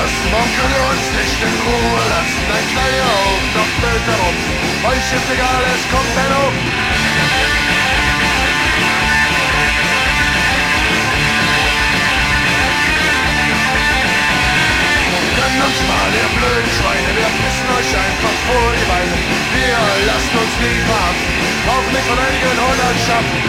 was, morgen könnt ihr uns nicht in Ruhe lassen. Ein Knall hier oben, noch blöd darum. Euch ist egal, es kommt Benno. Gönnt uns mal, ihr blöden Schweine, wir pissen euch einfach vor die Beine. Wir lassen uns nie verhaften, auch nicht von einigen Hundertschaften.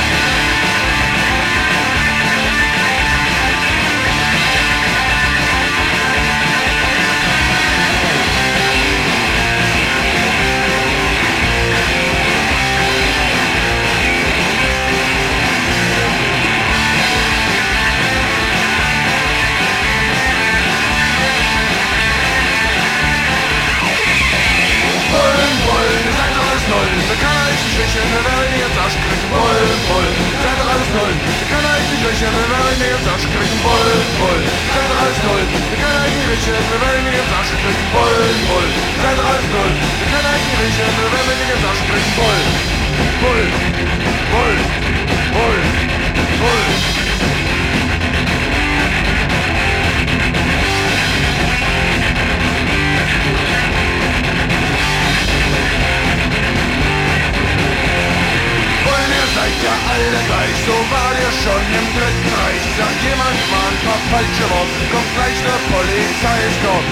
Wir können euch nicht wischen, wir werden jetzt Arsch kriegen. Bullen, Bullen, seid doch alles null. Wir können euch nicht wischen, wir werden jetzt Arsch kriegen. Bullen, Bullen, seid doch alles null. Wir können euch nicht wischen, wir werden jetzt Arsch kriegen. Bullen, Bullen, seid doch alles null. Wir können euch nicht wischen, wir werden jetzt Arsch kriegen. Bullen, Bullen, Bullen, Bullen, Bullen. Seid ja alle gleich, so war ihr schon im Dritten Reich. Sagt jemand mal ein paar falsche Worte, kommt gleich der Polizeieskorb.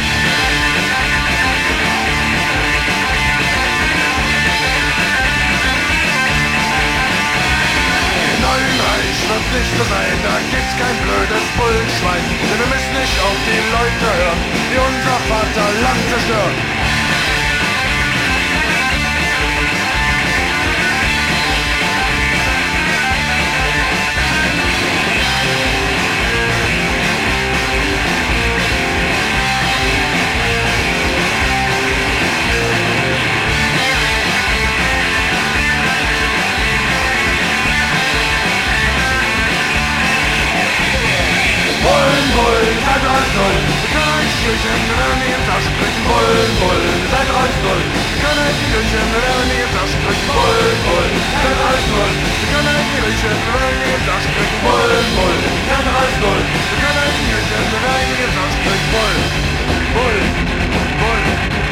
Im neuen Reich wird nicht so sein, da gibt's kein blödes Bullenschwein. Denn wir müssen nicht auf die Leute hören, die unser Vaterland zerstören. Bullen, Bullen, seid alles null. Wir können euch nicht wischen, wir werden nicht ins Arsch kriegen. Bullen, Bullen, seid alles null. Wir können euch nicht wischen, wir werden nicht ins Arsch kriegen. Bullen, Bullen, seid alles null. Wir können euch nicht wischen, wir werden nicht ins Arsch kriegen. Bullen, Bullen, seid alles null. Wir können euch nicht wischen, wir werden nicht ins Arsch kriegen. Bullen, Bullen, Bullen.